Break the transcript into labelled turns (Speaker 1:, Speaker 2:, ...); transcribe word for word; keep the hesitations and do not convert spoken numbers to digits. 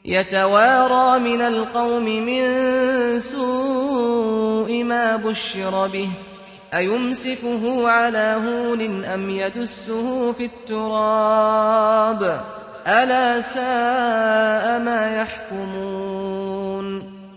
Speaker 1: يتوارى من القوم من سوء ما بشر به أيمسكه على هون أم يدسه في التراب ألا ساء ما يحكمون